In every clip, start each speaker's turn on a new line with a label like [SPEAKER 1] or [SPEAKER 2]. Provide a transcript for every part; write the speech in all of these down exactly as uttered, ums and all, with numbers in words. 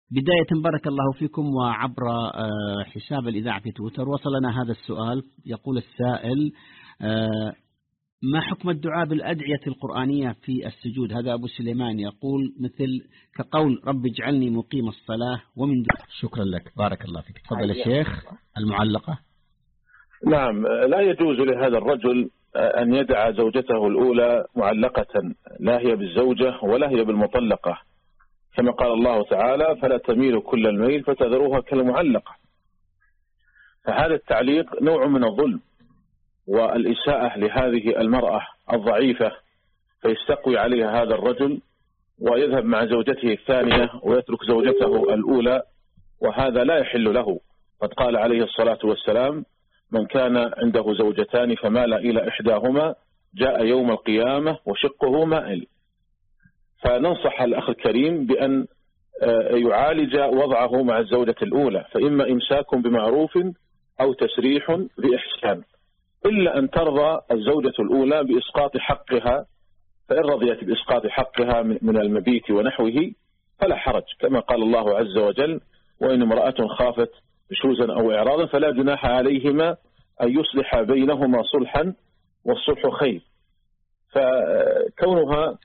[SPEAKER 1] بداية بارك الله فيكم، وعبر حساب الإذاعة في تويتر وصلنا هذا السؤال. يقول السائل: ما حكم الدعاء بالأدعية القرآنية في السجود؟ هذا أبو سليمان يقول مثل كقول رب اجعلني مقيم الصلاة ومن دعاء. شكرا لك، بارك الله فيك. تفضل الشيخ المعلقة.
[SPEAKER 2] نعم، لا يجوز لهذا الرجل أن يدع زوجته الأولى معلقة، لا هي بالزوجة ولا هي بالمطلقة، كما قال الله تعالى: فلا تميلوا كل الميل فتذروها كالمعلقة. فهذا التعليق نوع من الظلم والإساءة لهذه المرأة الضعيفة، فيستقوي عليها هذا الرجل ويذهب مع زوجته الثانية ويترك زوجته الأولى، وهذا لا يحل له. قد قال عليه الصلاة والسلام: من كان عنده زوجتان فمال إلى إحداهما جاء يوم القيامة وشقه مائل. فننصح الأخ الكريم بأن يعالج وضعه مع الزوجة الأولى، فإما إمساك بمعروف أو تسريح بإحسان، إلا أن ترضى الزوجة الأولى بإسقاط حقها، فإن رضيت بإسقاط حقها من المبيت ونحوه فلا حرج، كما قال الله عز وجل: وإن امرأة خافت نشوزا أو إعراضا فلا جناح عليهما أن يصلح بينهما صلحا والصلح خير. فكونها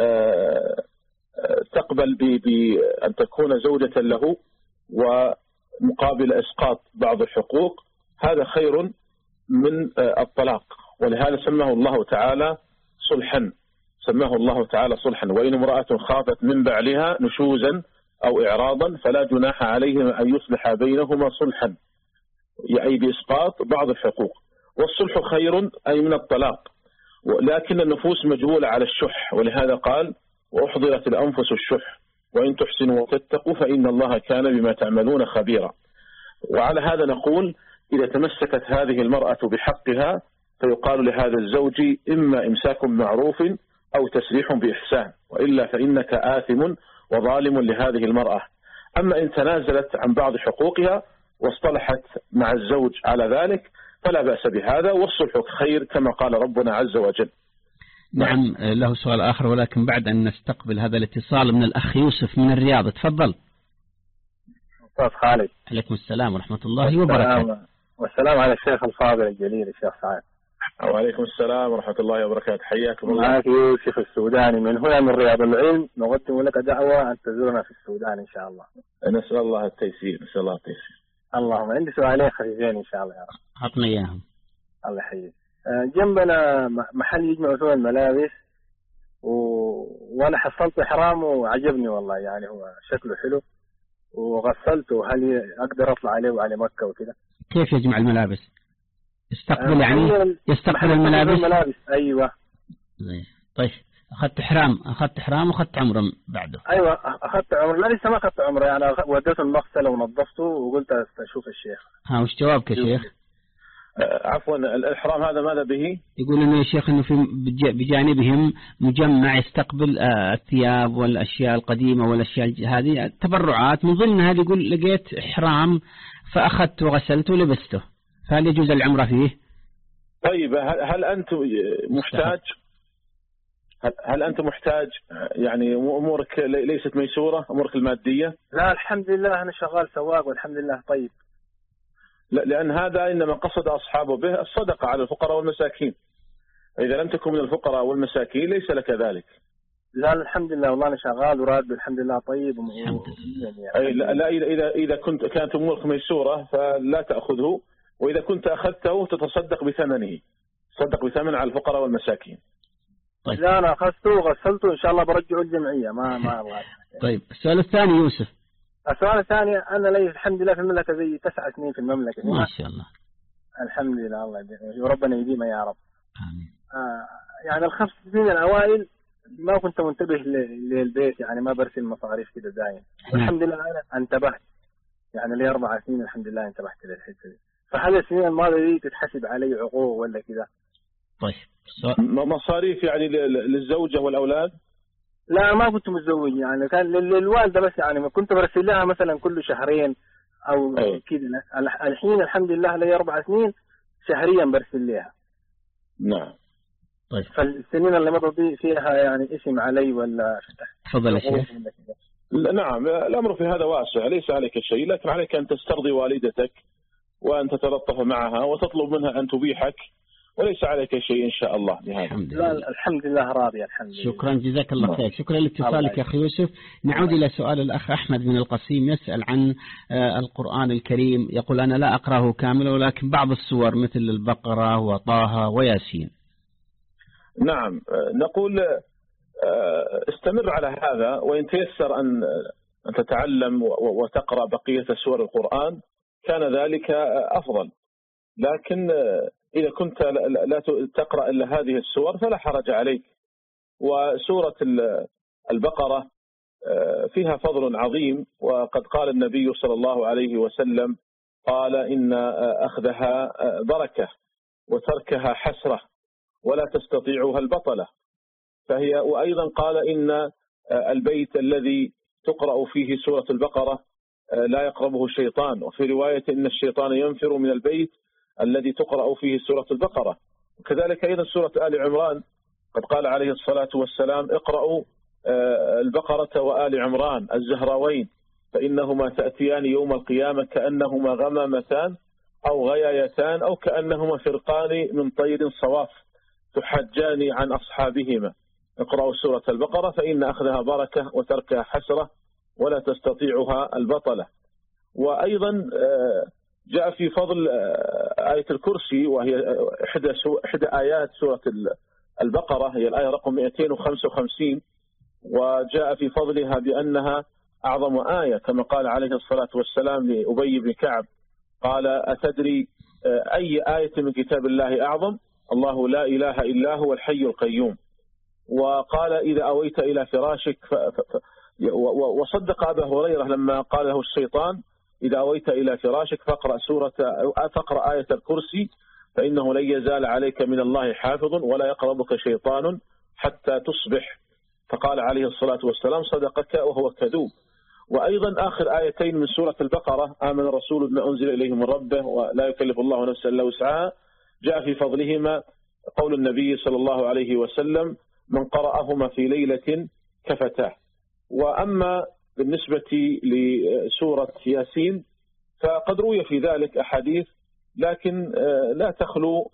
[SPEAKER 2] تقبل بأن تكون زوجة له ومقابل إسقاط بعض الحقوق، هذا خير من الطلاق، ولهذا سماه الله تعالى صلحا، سماه الله تعالى صلحا. وإن امرأة خافت من بعلها نشوزا أو إعراضا فلا جناح عليهما أن يصلح بينهما صلحا، أي بإسقاط بعض الحقوق. والصلح خير أي من الطلاق، لكن النفوس مجبولة على الشح، ولهذا قال: وأحضرت الأنفس الشح وإن تحسنوا وتتقوا فإن الله كان بما تعملون خبيرا. وعلى هذا نقول: إذا تمسكت هذه المرأة بحقها فيقال لهذا الزوج: إما إمساك بمعروف أو تسريح بإحسان، وإلا فإنك آثم وظالم لهذه المرأة. أما إن تنازلت عن بعض حقوقها واصطلحت مع الزوج على ذلك فلا بأس بهذا، والصلح خير كما قال ربنا عز وجل.
[SPEAKER 1] نعم، له سؤال آخر ولكن بعد أن نستقبل هذا الاتصال من الأخ يوسف من الرياض. تفضل.
[SPEAKER 3] أستاذ خالد.
[SPEAKER 1] عليكم السلام ورحمة الله وبركاته.
[SPEAKER 3] والسلام على الشيخ الفاضل الجليل الشيخ سعد.
[SPEAKER 2] وعليكم السلام ورحمة الله وبركاته، حياكم الله.
[SPEAKER 3] معك يوسف السوداني من هنا من رياض العلم، نقدم لك دعوة أن تزورنا في السودان إن شاء الله.
[SPEAKER 2] نسأل الله التيسير، نسأل الله التيسير.
[SPEAKER 3] اللهم عندي سؤالين خفيفين إن شاء الله يا رب.
[SPEAKER 1] أعطني إياهم.
[SPEAKER 3] الله يحييك. جنبنا محل يجمع فيه الملابس و... وأنا حصلت إحرام وعجبني والله، يعني هو شكله حلو وغسلته، هل أقدر أطلع عليه وعلى مكة وكده؟
[SPEAKER 1] كيف يجمع الملابس؟ يستقبل يعني يستقبل الملابس؟
[SPEAKER 3] الملابس أيوة.
[SPEAKER 1] طيب، أخذت إحرام أخذت إحرام وأخذت عمرة بعده؟
[SPEAKER 3] أيوة أخذت عمرة. لا لسه ما أخذت عمرة، يعني وديته المغسلة ونظفته وقلت أشوف الشيخ.
[SPEAKER 1] ها، وش جوابك يا شيخ؟
[SPEAKER 2] عفوا، الإحرام هذا ماذا به؟
[SPEAKER 1] يقول لنا يا شيخ أنه في بجانبهم مجمع يستقبل الثياب والأشياء القديمة والأشياء هذه تبرعات، من ضمن هذه يقول لقيت إحرام فأخذت وغسلته ولبسته، فهل يجوز العمرة فيه؟
[SPEAKER 2] طيب، هل أنت محتاج؟ هل أنت محتاج؟ يعني أمورك ليست ميسورة، أمورك المادية؟
[SPEAKER 3] لا الحمد لله، أنا شغال سواق والحمد لله. طيب،
[SPEAKER 2] لأن هذا إنما قصد أصحابه به الصدقة على الفقراء والمساكين، إذا لم تكن من الفقراء والمساكين ليس لك ذلك.
[SPEAKER 3] لا الحمد لله والله أنا شغال وراتب الحمد لله طيب.
[SPEAKER 2] أي لا, لا إذا إذا كنت كانت أمورك ميسورة فلا تأخذه، وإذا كنت أخذته تتصدق بثمنه، تصدق بثمن على الفقراء والمساكين.
[SPEAKER 3] طيب. لا أنا أخذته وغسلته إن شاء الله برجعه الجمعية، ما ما أبغى.
[SPEAKER 1] طيب، السؤال الثاني يوسف.
[SPEAKER 3] السؤال الثاني، أنا لي الحمد لله في المملكة زي تسع سنين في المملكة.
[SPEAKER 1] ما شاء الله.
[SPEAKER 3] الحمد لله، الله يديم وربنا يديمها يا رب.
[SPEAKER 1] آمين.
[SPEAKER 3] آه يعني الخمس سنين الأوائل ما كنت منتبه للبيت، يعني ما برسل مصاريف كده دايم. الحمد لله أنا انتبهت، يعني لي أربع سنين الحمد لله انتبهت للحتة دي. فهذه السنين الماضية دي تتحسب علي عقوق ولا كده؟
[SPEAKER 1] طيب،
[SPEAKER 2] مصاريف يعني للزوجة والأولاد؟
[SPEAKER 3] لا ما كنت متزوج، يعني كان للوالدة بس، يعني ما كنت برسل لها مثلا كل شهرين أو كده. الحين الحمد لله لي أربع سنين شهريا برسل لها.
[SPEAKER 2] نعم.
[SPEAKER 3] طيب، فالسنين اللي مضت فيها يعني اسم علي ولا؟
[SPEAKER 1] تفضل يا شيخ.
[SPEAKER 2] نعم، الأمر في هذا واسع، ليس عليك شيء، لكن عليك أن تسترضي والدتك وأن تتلطف معها وتطلب منها أن تبيحك، وليس عليك شيء إن شاء الله بهذا.
[SPEAKER 3] الحمد لله. الحمد لله راضي الحمد لله.
[SPEAKER 1] شكرا جزاك الله خير. شكرا لاتصالك يا أخي يوسف. نعود إلى سؤال الأخ أحمد من القصيم، يسأل عن القرآن الكريم، يقول أنا لا أقرأه كاملا ولكن بعض السور مثل البقرة وطه وياسين.
[SPEAKER 2] نعم، نقول استمر على هذا، وإن تيسر أن تتعلم وتقرأ بقية سور القرآن كان ذلك أفضل، لكن إذا كنت لا تقرأ إلا هذه السور فلا حرج عليك. وسورة البقرة فيها فضل عظيم، وقد قال النبي صلى الله عليه وسلم قال إن أخذها بركة وتركها حسرة ولا تستطيعها البطلة. فهي وأيضا قال إن البيت الذي تقرأ فيه سورة البقرة لا يقربه الشيطان، وفي رواية إن الشيطان ينفر من البيت الذي تقرأ فيه سورة البقرة. وكذلك أيضا سورة آل عمران قد قال عليه الصلاة والسلام اقرأوا البقرة وآل عمران الزهراوين فإنهما تأتيان يوم القيامة كأنهما غمامتان أو غيايتان أو كأنهما فرقان من طير صواف تحجان عن أصحابهما. اقرأوا سورة البقرة فإن أخذها بركة وتركها حسرة ولا تستطيعها البطلة. وأيضا جاء في فضل آية الكرسي، وهي إحدى إحدى آيات سورة البقرة، هي الآية رقم مئتين وخمسة وخمسين، وجاء في فضلها بأنها أعظم آية كما قال عليه الصلاة والسلام لأبي بن كعب قال أتدري أي آية من كتاب الله أعظم؟ الله لا إله إلا هو الحي القيوم. وقال إذا أويت إلى فراشك ف... ف... وصدق أبا هريرة لما قال له الشيطان إذا أويت إلى فراشك فاقرأ سورة فاقرأ آية الكرسي فإنه لن يزال عليك من الله حافظ ولا يقربك شيطان حتى تصبح. فقال عليه الصلاة والسلام صدقك وهو كذوب. وأيضا آخر آيتين من سورة البقرة آمن الرسول بما أنزل إليه من ربه ولا يكلف الله نفسا إلا وسعها، جاء في فضلهما قول النبي صلى الله عليه وسلم من قرأهما في ليلة كفتاه. وأما بالنسبة لسورة ياسين فقد روي في ذلك أحاديث لكن لا تخلو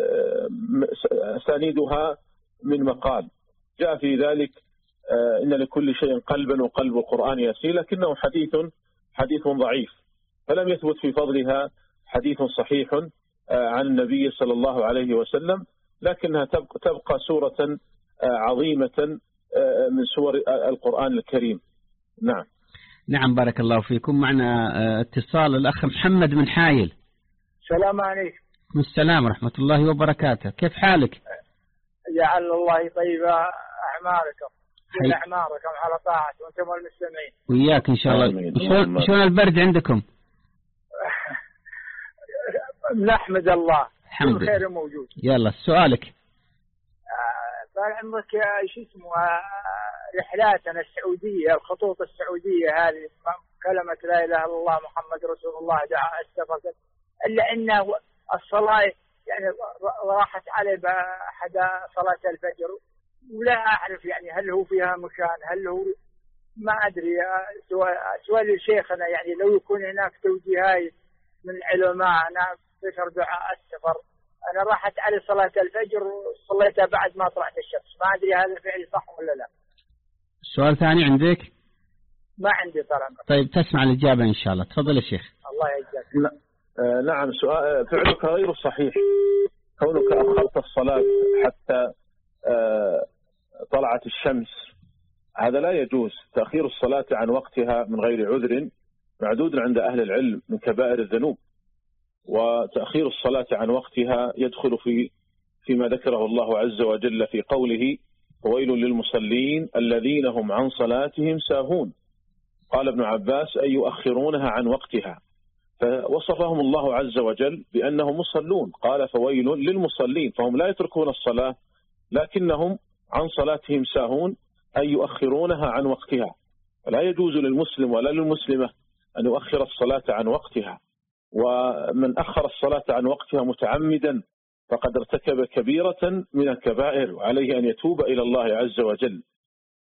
[SPEAKER 2] أسانيدها من مقال. جاء في ذلك إن لكل شيء قلبا وقلب القرآن ياسين، لكنه حديث حديث ضعيف، فلم يثبت في فضلها حديث صحيح عن النبي صلى الله عليه وسلم، لكنها تبقى سورة عظيمة من سور القرآن الكريم. نعم
[SPEAKER 1] نعم بارك الله فيكم. معنا اتصال الأخ محمد من حايل.
[SPEAKER 4] السلام عليكم.
[SPEAKER 1] السلام ورحمة الله وبركاته، كيف حالك؟
[SPEAKER 4] جعل الله طيب أعماركم كل أعماركم على طاعته وأنتم المستمعين.
[SPEAKER 1] وياك إن شاء الله. شلون شلون البرد عندكم؟
[SPEAKER 4] نحمد الله
[SPEAKER 1] الحمد لله
[SPEAKER 4] خير موجود.
[SPEAKER 1] يلا سؤالك.
[SPEAKER 4] طال عمرك شو اسمه رحلاتنا السعودية الخطوط السعودية هذه كلمة لا إله إلا الله محمد رسول الله دعاء استفرت إلا أن الصلاة يعني راحت عليه بأحد صلاة الفجر ولا أعرف يعني هل هو فيها مكان هل هو ما أدري. سؤال لشيخنا يعني لو يكون هناك توجيهات من العلماء أنا ذكر دعاء السفر أنا راحت علي صلاة الفجر وصليتها بعد ما طلعت الشمس، ما أدري هذا فعلي صح ولا لا.
[SPEAKER 1] سؤال ثاني عندك؟
[SPEAKER 4] ما عندي طبعا.
[SPEAKER 1] طيب تسمع الإجابة إن شاء الله. تفضل يا شيخ.
[SPEAKER 4] الله يجزاك.
[SPEAKER 2] لا. آه نعم سؤال فعلك غير صحيح، كونك أخرت الصلاة حتى آه طلعت الشمس هذا لا يجوز. تأخير الصلاة عن وقتها من غير عذر معدود عند أهل العلم من كبائر الذنوب، وتأخير الصلاة عن وقتها يدخل في فيما ذكره الله عز وجل في قوله وويل للمصلين الذين هم عن صلاتهم ساهون. قال ابن عباس أي يؤخرونها عن وقتها، فوصفهم الله عز وجل بأنهم مصلون، قال فويل للمصلين فهم لا يتركون الصلاة لكنهم عن صلاتهم ساهون أي يؤخرونها عن وقتها. فلا يجوز للمسلم ولا للمسلمة أن يؤخر الصلاة عن وقتها، ومن أخر الصلاة عن وقتها متعمدا فقد ارتكب كبيرة من الكبائر وعليه أن يتوب إلى الله عز وجل.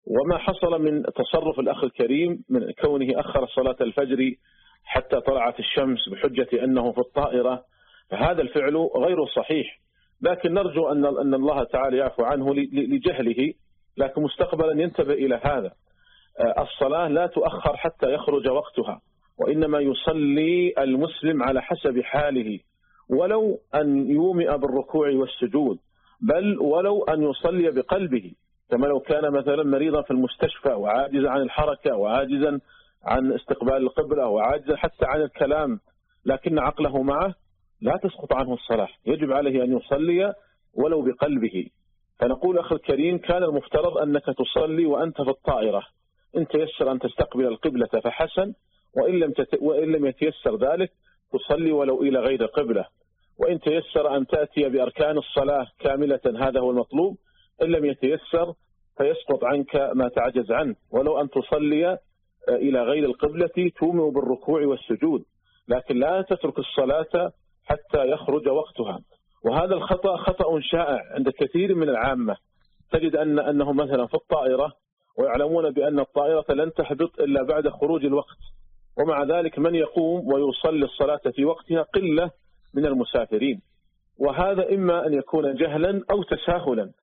[SPEAKER 2] وما حصل من تصرف الأخ الكريم من كونه أخر صلاة الفجر حتى طلعت الشمس بحجة أنه في الطائرة، فهذا الفعل غير صحيح، لكن نرجو أن أن الله تعالى يعفو عنه لجهله، لكن مستقبلا ينتبه إلى هذا. الصلاة لا تؤخر حتى يخرج وقتها، وإنما يصلي المسلم على حسب حاله، ولو أن يومئ بالركوع والسجود، بل ولو أن يصلي بقلبه، كما لو كان مثلا مريضا في المستشفى وعاجزا عن الحركة وعاجزا عن استقبال القبلة وعاجزا حتى عن الكلام، لكن عقله معه، لا تسقط عنه الصلاة، يجب عليه أن يصلي ولو بقلبه. فنقول أخي الكريم، كان المفترض أنك تصلي وأنت في الطائرة، إن تيسر أن تستقبل القبلة فحسن، وإن لم, تت... وإن لم يتيسر ذلك تصلي ولو إلى غير القبلة، وإن تيسر أن تأتي بأركان الصلاة كاملة هذا هو المطلوب، إن لم يتيسر فيسقط عنك ما تعجز عنه، ولو أن تصلي إلى غير القبلة تومئ بالركوع والسجود، لكن لا تترك الصلاة حتى يخرج وقتها. وهذا الخطأ خطأ شائع عند كثير من العامة، تجد أن أنهم مثلا في الطائرة ويعلمون بأن الطائرة لن تهبط إلا بعد خروج الوقت، ومع ذلك من يقوم ويصلي الصلاة في وقتها قلة من المسافرين، وهذا إما أن يكون جهلا أو تساهلا.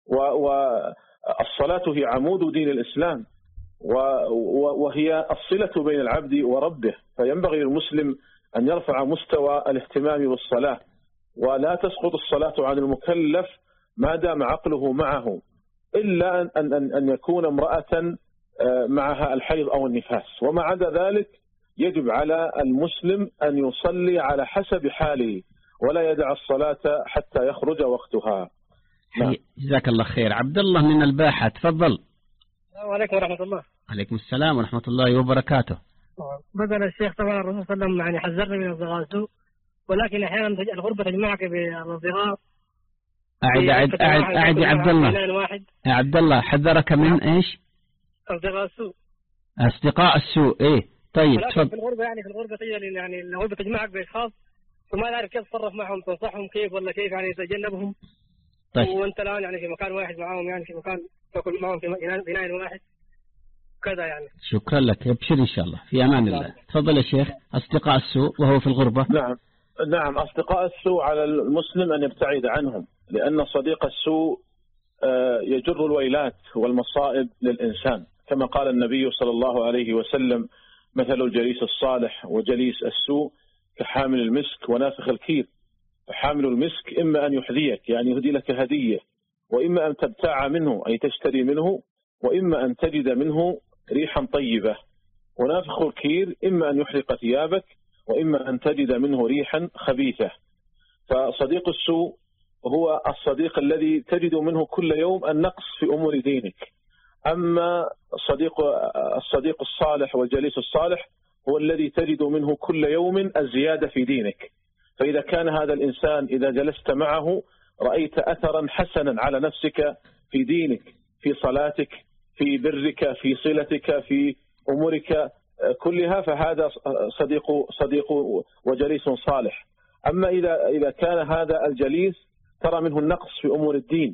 [SPEAKER 2] والصلاة هي عمود دين الإسلام، وهي الصلة بين العبد وربه، فينبغي للمسلم أن يرفع مستوى الاهتمام بالصلاة، ولا تسقط الصلاة عن المكلف ما دام عقله معه، إلا أن, أن, أن يكون امرأة معها الحيض أو النفاس، وما عدا ذلك يجب على المسلم أن يصلي على حسب حاله، ولا يدع الصلاة حتى يخرج وقتها.
[SPEAKER 1] نعم. جزاك الله خير. عبد الله من الباحة، تفضل.
[SPEAKER 5] السلام عليكم ورحمة الله.
[SPEAKER 1] عليكم السلام ورحمة الله وبركاته.
[SPEAKER 5] بدل الشيخ طبعا الرسول صلى الله عليه وسلم يعني حذرنا من الأصدقاء السوء، ولكن أحيانا الغربة تجمعك بالأصدقاء.
[SPEAKER 1] أعد أعد أعد أعد يا عبد الله. يا عبد الله حذرك من إيش؟
[SPEAKER 5] أصدقاء السوء.
[SPEAKER 1] أصدقاء السوء إيه. طيب
[SPEAKER 5] تفضل. في الغربة يعني في الغربة تجد يعني الغربة تجمعك بأشخاص وما تعرف كيف تتصرف معهم، تنصحهم كيف ولا كيف يعني تتجنبهم.
[SPEAKER 1] طيب.
[SPEAKER 5] وأنت الآن يعني في مكان واحد معهم، يعني في مكان تأكل معهم في بناء واحد كذا يعني.
[SPEAKER 1] شكرا لك، ابشر إن شاء الله، في أمان الله. تفضل يا شيخ. أصدقاء السوء وهو في الغربة.
[SPEAKER 2] نعم نعم أصدقاء السوء على المسلم أن يبتعد عنهم، لأن صديق السوء يجر الويلات والمصائب للإنسان، كما قال النبي صلى الله عليه وسلم: مثل الجليس الصالح وجليس السوء كحامل المسك ونافخ الكير. فحامل المسك إما أن يحذيك، يعني يهدي لك هدية، وإما أن تبتاع منه أي تشتري منه، وإما أن تجد منه ريحا طيبة. ونافخ الكير إما أن يحرق ثيابك، وإما أن تجد منه ريحا خبيثة. فصديق السوء هو الصديق الذي تجد منه كل يوم النقص في أمور دينك. أما الصديق الصديق الصالح والجليس الصالح هو الذي تجد منه كل يوم الزيادة في دينك. فإذا كان هذا الإنسان إذا جلست معه رأيت أثرا حسنا على نفسك في دينك، في صلاتك، في برك، في صلتك، في أمورك كلها، فهذا صديق صديق وجليس صالح. أما إذا إذا كان هذا الجليس ترى منه النقص في أمور الدين،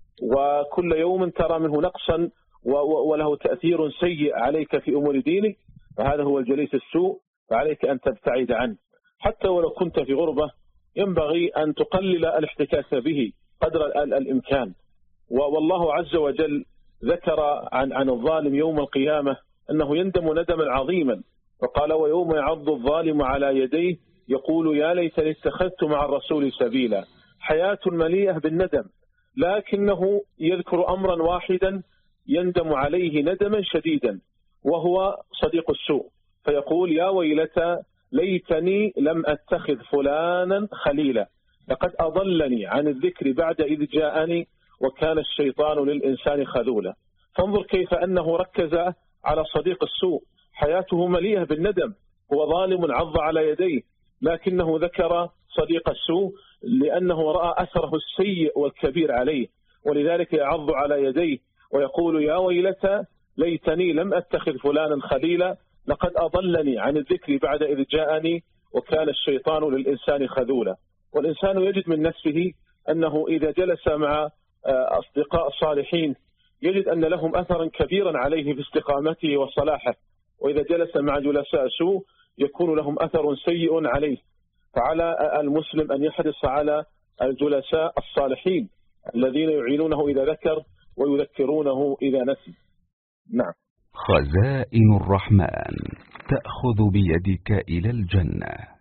[SPEAKER 2] وكل يوم ترى منه نقصا وله تأثير سيء عليك في أمور دينك، فهذا هو الجليس السوء، فعليك أن تبتعد عنه. حتى ولو كنت في غربة ينبغي أن تقلل الاحتكاك به قدر الإمكان. والله عز وجل ذكر عن عن الظالم يوم القيامة أنه يندم ندما عظيما، فقال: ويوم يعض الظالم على يديه يقول يا ليتني اتخذت مع الرسول سبيلا. حياة مليئة بالندم، لكنه يذكر أمرا واحدا يندم عليه ندما شديدا، وهو صديق السوء، فيقول: يا ويلتى ليتني لم أتخذ فلانا خليلا، لقد أضلني عن الذكر بعد إذ جاءني وكان الشيطان للإنسان خذولا. فانظر كيف أنه ركز على صديق السوء، حياته مليئة بالندم، هو ظالم عض على يديه، لكنه ذكر صديق السوء لأنه رأى أثره السيء والكبير عليه، ولذلك يعض على يديه ويقول: يا ويلتى ليتني لم أتخذ فلانا خليلا، لقد أضلني عن الذكر بعد إذ جاءني وكان الشيطان للإنسان خذولا. والإنسان يجد من نفسه أنه إذا جلس مع أصدقاء صالحين يجد أن لهم أثرا كبيرا عليه في استقامته وصلاحه، وإذا جلس مع جلساء سوء يكون لهم أثر سيء عليه. فعلى المسلم أن يحرص على الجلساء الصالحين الذين يعينونه إذا ذكر ويذكرونه إذا نسي. نعم.
[SPEAKER 6] خزائن الرحمن تأخذ بيدك إلى الجنة.